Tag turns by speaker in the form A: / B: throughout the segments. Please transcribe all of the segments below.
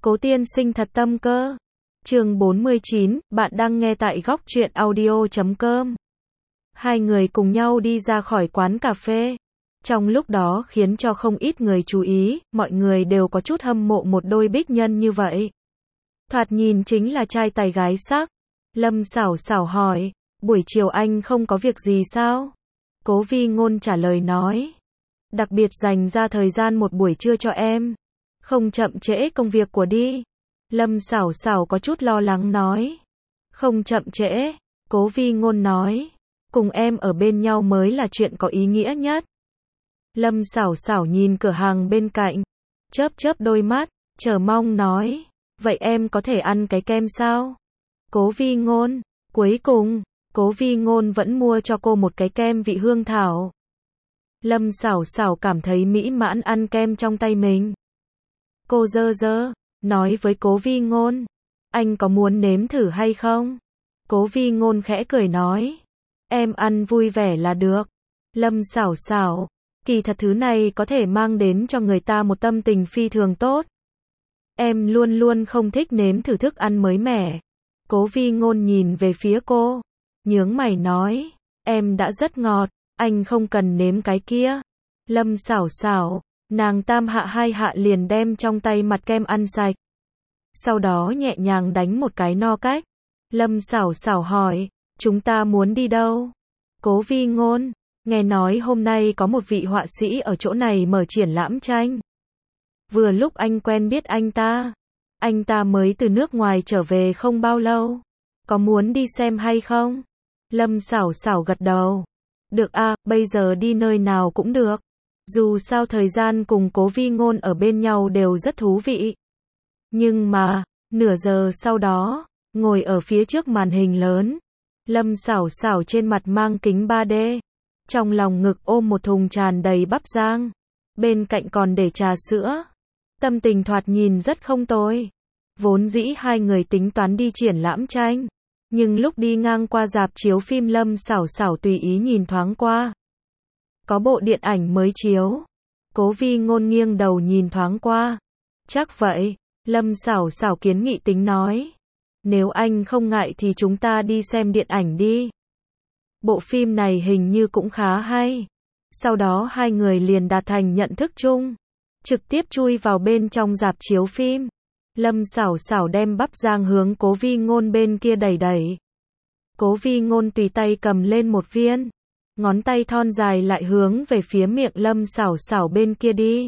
A: Cố tiên sinh thật tâm cơ. Chương 49, bạn đang nghe tại góc truyện audio.com. Hai người cùng nhau đi ra khỏi quán cà phê. Trong lúc đó khiến cho không ít người chú ý, mọi người đều có chút hâm mộ một đôi bích nhân như vậy. Thoạt nhìn chính là trai tài gái sắc. Lâm Sảo Sảo hỏi, buổi chiều anh không có việc gì sao? Cố Vi Ngôn trả lời nói, đặc biệt dành ra thời gian một buổi trưa cho em. Không chậm trễ công việc của đi. Lâm Sảo Sảo có chút lo lắng nói. Không chậm trễ. Cố Vi Ngôn nói, cùng em ở bên nhau mới là chuyện có ý nghĩa nhất. Lâm Sảo Sảo nhìn cửa hàng bên cạnh, chớp chớp đôi mắt, chờ mong nói, vậy em có thể ăn cái kem sao? Cố Vi Ngôn, cuối cùng, Cố Vi Ngôn vẫn mua cho cô một cái kem vị hương thảo. Lâm Sảo Sảo cảm thấy mỹ mãn ăn kem trong tay mình. Cô nói với Cố Vi Ngôn, anh có muốn nếm thử hay không? Cố Vi Ngôn khẽ cười nói, em ăn vui vẻ là được. Lâm Sảo Sảo, kỳ thật thứ này có thể mang đến cho người ta một tâm tình phi thường tốt. Em luôn luôn không thích nếm thử thức ăn mới mẻ. Cố Vi Ngôn nhìn về phía cô, nhướng mày nói, em đã rất ngọt, anh không cần nếm cái kia. Lâm Sảo Sảo, nàng tam hạ hai hạ liền đem trong tay mặt kem ăn sạch. Sau đó nhẹ nhàng đánh một cái no cách. Lâm Sảo Sảo hỏi, chúng ta muốn đi đâu? Cố Vi Ngôn, nghe nói hôm nay có một vị họa sĩ ở chỗ này mở triển lãm tranh. Vừa lúc anh quen biết anh ta mới từ nước ngoài trở về không bao lâu. Có muốn đi xem hay không? Lâm Sảo Sảo gật đầu. Được à, bây giờ đi nơi nào cũng được. Dù sao thời gian cùng Cố Vi Ngôn ở bên nhau đều rất thú vị. Nhưng mà, nửa giờ sau đó, ngồi ở phía trước màn hình lớn, Lâm Sảo Sảo trên mặt mang kính 3D, trong lòng ngực ôm một thùng tràn đầy bắp rang, bên cạnh còn để trà sữa. Tâm tình thoạt nhìn rất không tồi. Vốn dĩ hai người tính toán đi triển lãm tranh, nhưng lúc đi ngang qua rạp chiếu phim Lâm Sảo Sảo tùy ý nhìn thoáng qua. Có bộ điện ảnh mới chiếu. Cố Vi Ngôn nghiêng đầu nhìn thoáng qua. Chắc vậy. Lâm Sảo Sảo kiến nghị tính nói. Nếu anh không ngại thì chúng ta đi xem điện ảnh đi. Bộ phim này hình như cũng khá hay. Sau đó hai người liền đạt thành nhận thức chung. Trực tiếp chui vào bên trong rạp chiếu phim. Lâm Sảo Sảo đem bắp rang hướng Cố Vi Ngôn bên kia đẩy. Cố Vi Ngôn tùy tay cầm lên một viên. Ngón tay thon dài lại hướng về phía miệng Lâm Sảo Sảo bên kia đi.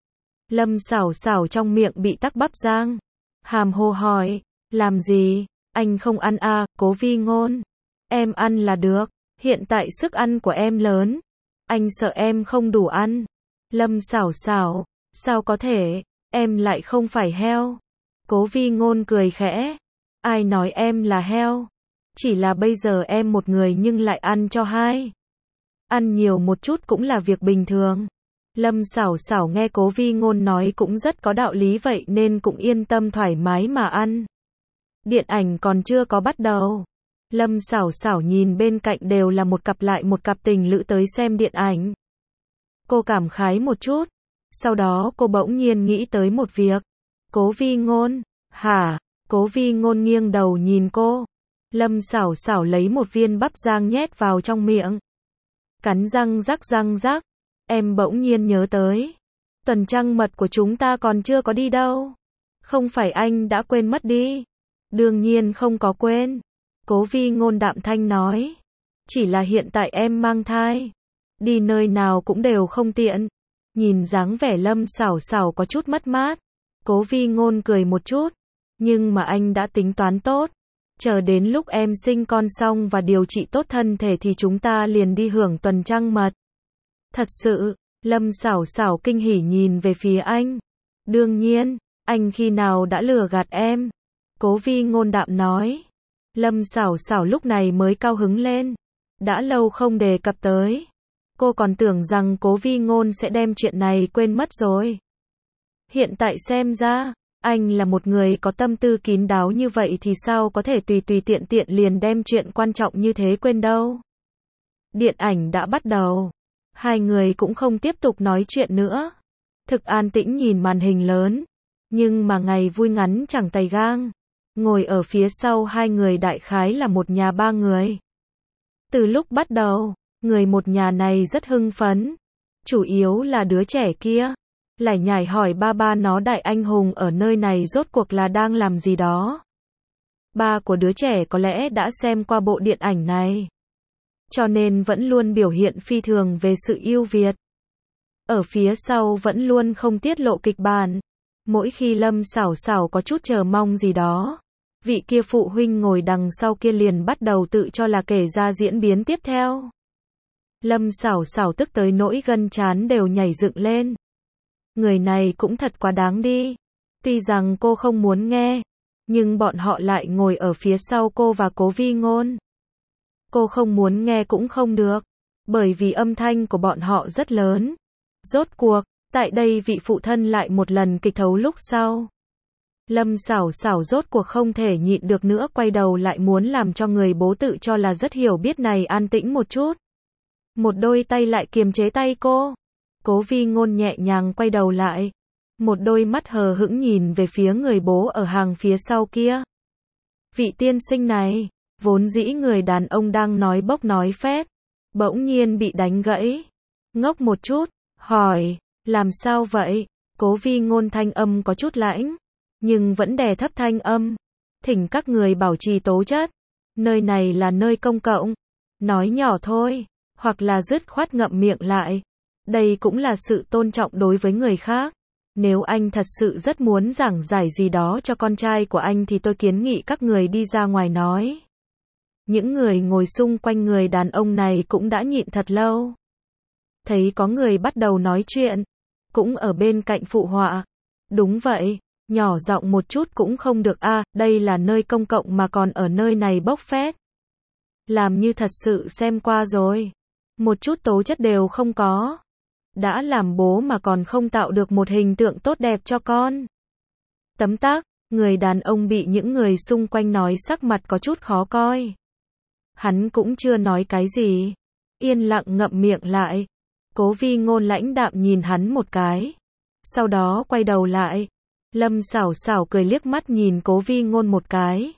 A: Lâm Sảo Sảo trong miệng bị tắc bắp rang. Hàm hồ hỏi, làm gì? Anh không ăn à? Cố Vi Ngôn, em ăn là được. Hiện tại sức ăn của em lớn. Anh sợ em không đủ ăn. Lâm Sảo Sảo, sao có thể? Em lại không phải heo. Cố Vi Ngôn cười khẽ. Ai nói em là heo? Chỉ là bây giờ em một người nhưng lại ăn cho hai. Ăn nhiều một chút cũng là việc bình thường. Lâm Sảo Sảo nghe Cố Vi Ngôn nói cũng rất có đạo lý vậy nên cũng yên tâm thoải mái mà ăn. Điện ảnh còn chưa có bắt đầu. Lâm Sảo Sảo nhìn bên cạnh đều là một cặp lại một cặp tình lữ tới xem điện ảnh. Cô cảm khái một chút. Sau đó cô bỗng nhiên nghĩ tới một việc. Cố Vi Ngôn, hả? Cố Vi Ngôn nghiêng đầu nhìn cô. Lâm Sảo Sảo lấy một viên bắp rang nhét vào trong miệng. Cắn răng rắc. Em bỗng nhiên nhớ tới. Tuần trăng mật của chúng ta còn chưa có đi đâu. Không phải anh đã quên mất đi. Đương nhiên không có quên. Cố Vi Ngôn đạm thanh nói. Chỉ là hiện tại em mang thai. Đi nơi nào cũng đều không tiện. Nhìn dáng vẻ Lâm Sảo Sảo có chút mất mát. Cố Vi Ngôn cười một chút. Nhưng mà anh đã tính toán tốt. Chờ đến lúc em sinh con xong và điều trị tốt thân thể thì chúng ta liền đi hưởng tuần trăng mật. Thật sự, Lâm Sảo Sảo kinh hỉ nhìn về phía anh. Đương nhiên, anh khi nào đã lừa gạt em? Cố Vi Ngôn đạm nói. Lâm Sảo Sảo lúc này mới cao hứng lên. Đã lâu không đề cập tới. Cô còn tưởng rằng Cố Vi Ngôn sẽ đem chuyện này quên mất rồi. Hiện tại xem ra, anh là một người có tâm tư kín đáo như vậy thì sao có thể tùy tiện liền đem chuyện quan trọng như thế quên đâu. Điện ảnh đã bắt đầu. Hai người cũng không tiếp tục nói chuyện nữa. Thực an tĩnh nhìn màn hình lớn. Nhưng mà ngày vui ngắn chẳng tày gang. Ngồi ở phía sau hai người đại khái là một nhà ba người. Từ lúc bắt đầu, người một nhà này rất hưng phấn. Chủ yếu là đứa trẻ kia. Lải nhải hỏi ba nó đại anh hùng ở nơi này rốt cuộc là đang làm gì đó. Ba của đứa trẻ có lẽ đã xem qua bộ điện ảnh này. Cho nên vẫn luôn biểu hiện phi thường về sự ưu việt. Ở phía sau vẫn luôn không tiết lộ kịch bản. Mỗi khi Lâm Sảo Sảo có chút chờ mong gì đó, vị kia phụ huynh ngồi đằng sau kia liền bắt đầu tự cho là kể ra diễn biến tiếp theo. Lâm Sảo Sảo tức tới nỗi gân trán đều nhảy dựng lên. Người này cũng thật quá đáng đi. Tuy rằng cô không muốn nghe, nhưng bọn họ lại ngồi ở phía sau cô và Cố Vi Ngôn. Cô không muốn nghe cũng không được, bởi vì âm thanh của bọn họ rất lớn. Rốt cuộc, tại đây vị phụ thân lại một lần kịch thấu lúc sau. Lâm Sảo Sảo rốt cuộc không thể nhịn được nữa, quay đầu lại muốn làm cho người bố tự cho là rất hiểu biết này an tĩnh một chút. Một đôi tay lại kiềm chế tay cô. Cố Vi Ngôn nhẹ nhàng quay đầu lại. Một đôi mắt hờ hững nhìn về phía người bố ở hàng phía sau kia. Vị tiên sinh này, vốn dĩ người đàn ông đang nói bốc nói phét, bỗng nhiên bị đánh gãy. Ngốc một chút, hỏi, làm sao vậy? Cố Vi Ngôn thanh âm có chút lãnh, nhưng vẫn đè thấp thanh âm. Thỉnh các người bảo trì tố chất. Nơi này là nơi công cộng. Nói nhỏ thôi, hoặc là dứt khoát ngậm miệng lại. Đây cũng là sự tôn trọng đối với người khác. Nếu anh thật sự rất muốn giảng giải gì đó cho con trai của anh thì tôi kiến nghị các người đi ra ngoài nói. Những người ngồi xung quanh người đàn ông này cũng đã nhịn thật lâu. Thấy có người bắt đầu nói chuyện, cũng ở bên cạnh phụ họa. Đúng vậy, nhỏ giọng một chút cũng không được a, đây là nơi công cộng mà còn ở nơi này bốc phét. Làm như thật sự xem qua rồi. Một chút tố chất đều không có. Đã làm bố mà còn không tạo được một hình tượng tốt đẹp cho con. Tấm tắc, người đàn ông bị những người xung quanh nói sắc mặt có chút khó coi. Hắn cũng chưa nói cái gì. Yên lặng ngậm miệng lại. Cố Vi Ngôn lãnh đạm nhìn hắn một cái. Sau đó quay đầu lại. Lâm Sảo Sảo cười liếc mắt nhìn Cố Vi Ngôn một cái.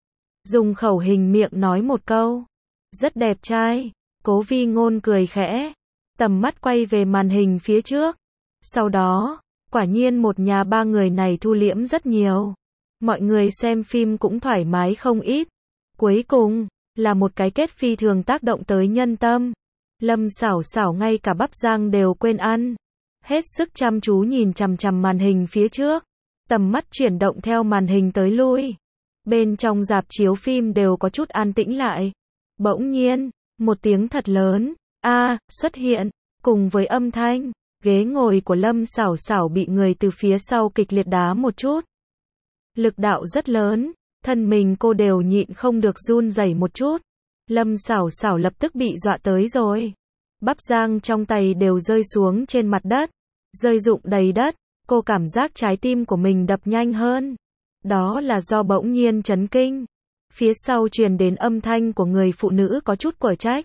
A: Dùng khẩu hình miệng nói một câu. Rất đẹp trai. Cố Vi Ngôn cười khẽ. Tầm mắt quay về màn hình phía trước. Sau đó, quả nhiên một nhà ba người này thu liễm rất nhiều. Mọi người xem phim cũng thoải mái không ít. Cuối cùng, là một cái kết phi thường tác động tới nhân tâm. Lâm Sảo Sảo ngay cả bắp rang đều quên ăn. Hết sức chăm chú nhìn chằm chằm màn hình phía trước. Tầm mắt chuyển động theo màn hình tới lui. Bên trong rạp chiếu phim đều có chút an tĩnh lại. Bỗng nhiên, một tiếng thật lớn, xuất hiện, cùng với âm thanh, ghế ngồi của Lâm Sảo Sảo bị người từ phía sau kịch liệt đá một chút. Lực đạo rất lớn, thân mình cô đều nhịn không được run rẩy một chút. Lâm Sảo Sảo lập tức bị dọa tới rồi. Bắp rang trong tay đều rơi xuống trên mặt đất, rơi rụng đầy đất, cô cảm giác trái tim của mình đập nhanh hơn. Đó là do bỗng nhiên chấn kinh. Phía sau truyền đến âm thanh của người phụ nữ có chút quở trách.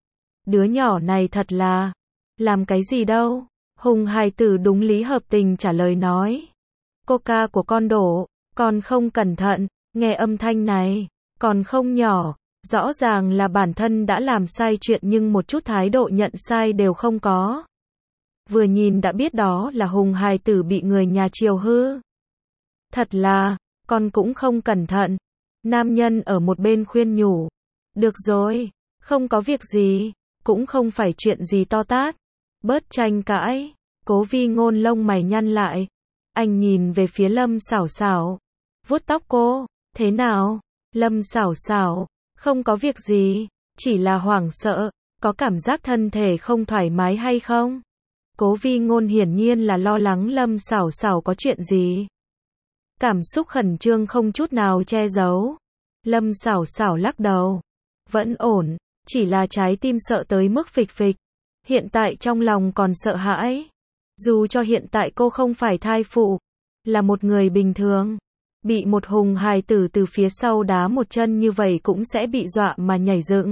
A: Đứa nhỏ này thật là, làm cái gì đâu? Hùng hài tử đúng lý hợp tình trả lời nói. Coca của con đổ, con không cẩn thận, nghe âm thanh này, còn không nhỏ, rõ ràng là bản thân đã làm sai chuyện nhưng một chút thái độ nhận sai đều không có. Vừa nhìn đã biết đó là Hùng hài tử bị người nhà chiều hư. Thật là, con cũng không cẩn thận. Nam nhân ở một bên khuyên nhủ. Được rồi, không có việc gì, cũng không phải chuyện gì to tát. Bớt tranh cãi. Cố Vi Ngôn lông mày nhăn lại. Anh nhìn về phía Lâm Sảo Sảo. Vuốt tóc cô. Thế nào? Lâm Sảo Sảo. Không có việc gì. Chỉ là hoảng sợ. Có cảm giác thân thể không thoải mái hay không? Cố Vi Ngôn hiển nhiên là lo lắng Lâm Sảo Sảo có chuyện gì. Cảm xúc khẩn trương không chút nào che giấu. Lâm Sảo Sảo lắc đầu. Vẫn ổn. Chỉ là trái tim sợ tới mức phịch phịch. Hiện tại trong lòng còn sợ hãi. Dù cho hiện tại cô không phải thai phụ, là một người bình thường, bị một hùng hài tử từ phía sau đá một chân như vậy cũng sẽ bị dọa mà nhảy dựng.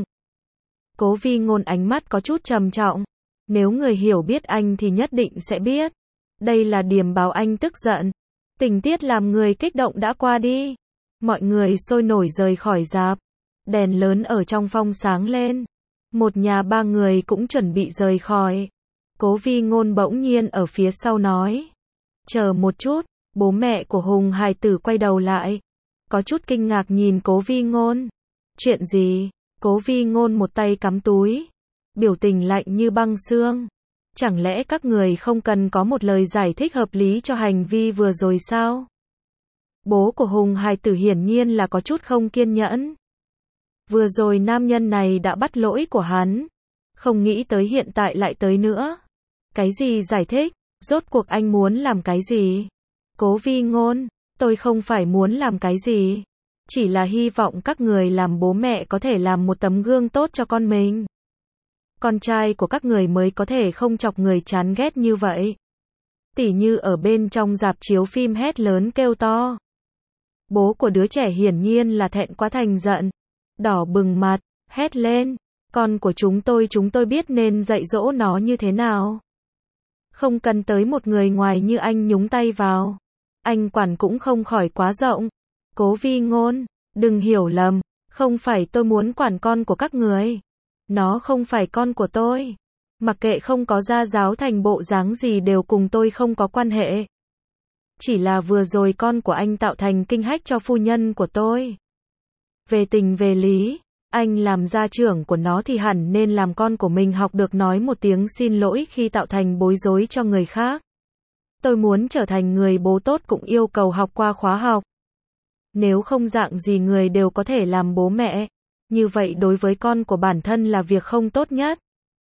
A: Cố Vi Ngôn ánh mắt có chút trầm trọng. Nếu người hiểu biết anh thì nhất định sẽ biết. Đây là điểm báo anh tức giận. Tình tiết làm người kích động đã qua đi. Mọi người sôi nổi rời khỏi rạp. Đèn lớn ở trong phòng sáng lên. Một nhà ba người cũng chuẩn bị rời khỏi. Cố Vi Ngôn bỗng nhiên ở phía sau nói. Chờ một chút, bố mẹ của Hùng hài tử quay đầu lại. Có chút kinh ngạc nhìn Cố Vi Ngôn. Chuyện gì? Cố Vi Ngôn một tay cắm túi. Biểu tình lạnh như băng xương. Chẳng lẽ các người không cần có một lời giải thích hợp lý cho hành vi vừa rồi sao? Bố của Hùng hài tử hiển nhiên là có chút không kiên nhẫn. Vừa rồi nam nhân này đã bắt lỗi của hắn. Không nghĩ tới hiện tại lại tới nữa. Cái gì giải thích? Rốt cuộc anh muốn làm cái gì? Cố Vi Ngôn, tôi không phải muốn làm cái gì. Chỉ là hy vọng các người làm bố mẹ có thể làm một tấm gương tốt cho con mình. Con trai của các người mới có thể không chọc người chán ghét như vậy. Tỉ như ở bên trong rạp chiếu phim hét lớn kêu to. Bố của đứa trẻ hiển nhiên là thẹn quá thành giận. Đỏ bừng mặt, hét lên. Con của chúng tôi biết nên dạy dỗ nó như thế nào. Không cần tới một người ngoài như anh nhúng tay vào. Anh quản cũng không khỏi quá rộng. Cố Vi Ngôn, đừng hiểu lầm. Không phải tôi muốn quản con của các người. Nó không phải con của tôi. Mặc kệ không có gia giáo thành bộ dáng gì đều cùng tôi không có quan hệ. Chỉ là vừa rồi con của anh tạo thành kinh hách cho phu nhân của tôi. Về tình về lý, anh làm gia trưởng của nó thì hẳn nên làm con của mình học được nói một tiếng xin lỗi khi tạo thành bối rối cho người khác. Tôi muốn trở thành người bố tốt cũng yêu cầu học qua khóa học. Nếu không dạng gì người đều có thể làm bố mẹ. Như vậy đối với con của bản thân là việc không tốt nhất.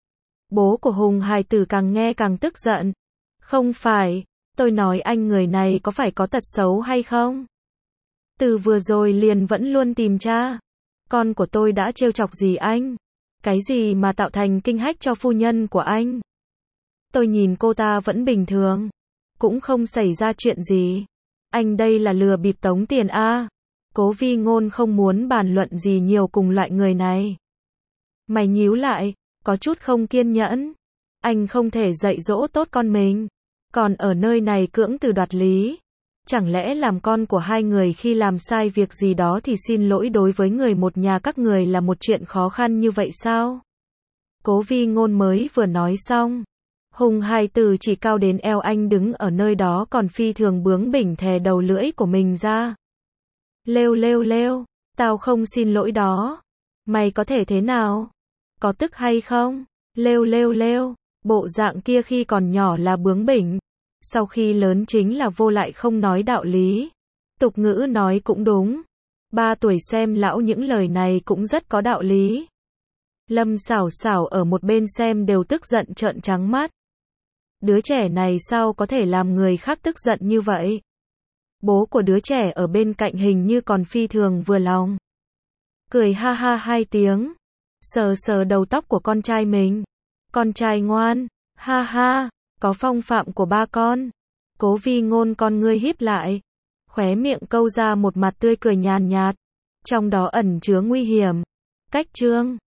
A: Bố của Hùng hài tử càng nghe càng tức giận. Không phải, tôi nói anh người này có phải có tật xấu hay không? Từ vừa rồi liền vẫn luôn tìm tra. Con của tôi đã trêu chọc gì anh? Cái gì mà tạo thành kinh hách cho phu nhân của anh? Tôi nhìn cô ta vẫn bình thường. Cũng không xảy ra chuyện gì. Anh đây là lừa bịp tống tiền a. Cố Vi Ngôn không muốn bàn luận gì nhiều cùng loại người này. Mày nhíu lại, có chút không kiên nhẫn. Anh không thể dạy dỗ tốt con mình. Còn ở nơi này cưỡng từ đoạt lý. Chẳng lẽ làm con của hai người khi làm sai việc gì đó thì xin lỗi đối với người một nhà các người là một chuyện khó khăn như vậy sao? Cố Vi Ngôn mới vừa nói xong. Hùng hài tử chỉ cao đến eo anh đứng ở nơi đó còn phi thường bướng bỉnh thè đầu lưỡi của mình ra. Lêu, tao không xin lỗi đó. Mày có thể thế nào? Có tức hay không? Lêu, bộ dạng kia khi còn nhỏ là bướng bỉnh. Sau khi lớn chính là vô lại không nói đạo lý. Tục ngữ nói cũng đúng. 3 tuổi xem lão những lời này cũng rất có đạo lý. Lâm Xảo Xảo ở một bên xem đều tức giận trợn trắng mắt. Đứa trẻ này sao có thể làm người khác tức giận như vậy? Bố của đứa trẻ ở bên cạnh hình như còn phi thường vừa lòng. Cười ha ha 2 tiếng. Sờ đầu tóc của con trai mình. Con trai ngoan. Ha ha. Có phong phạm của ba con. Cố Vi Ngôn con ngươi híp lại. Khóe miệng câu ra một mặt tươi cười nhàn nhạt. Trong đó ẩn chứa nguy hiểm. Cách chương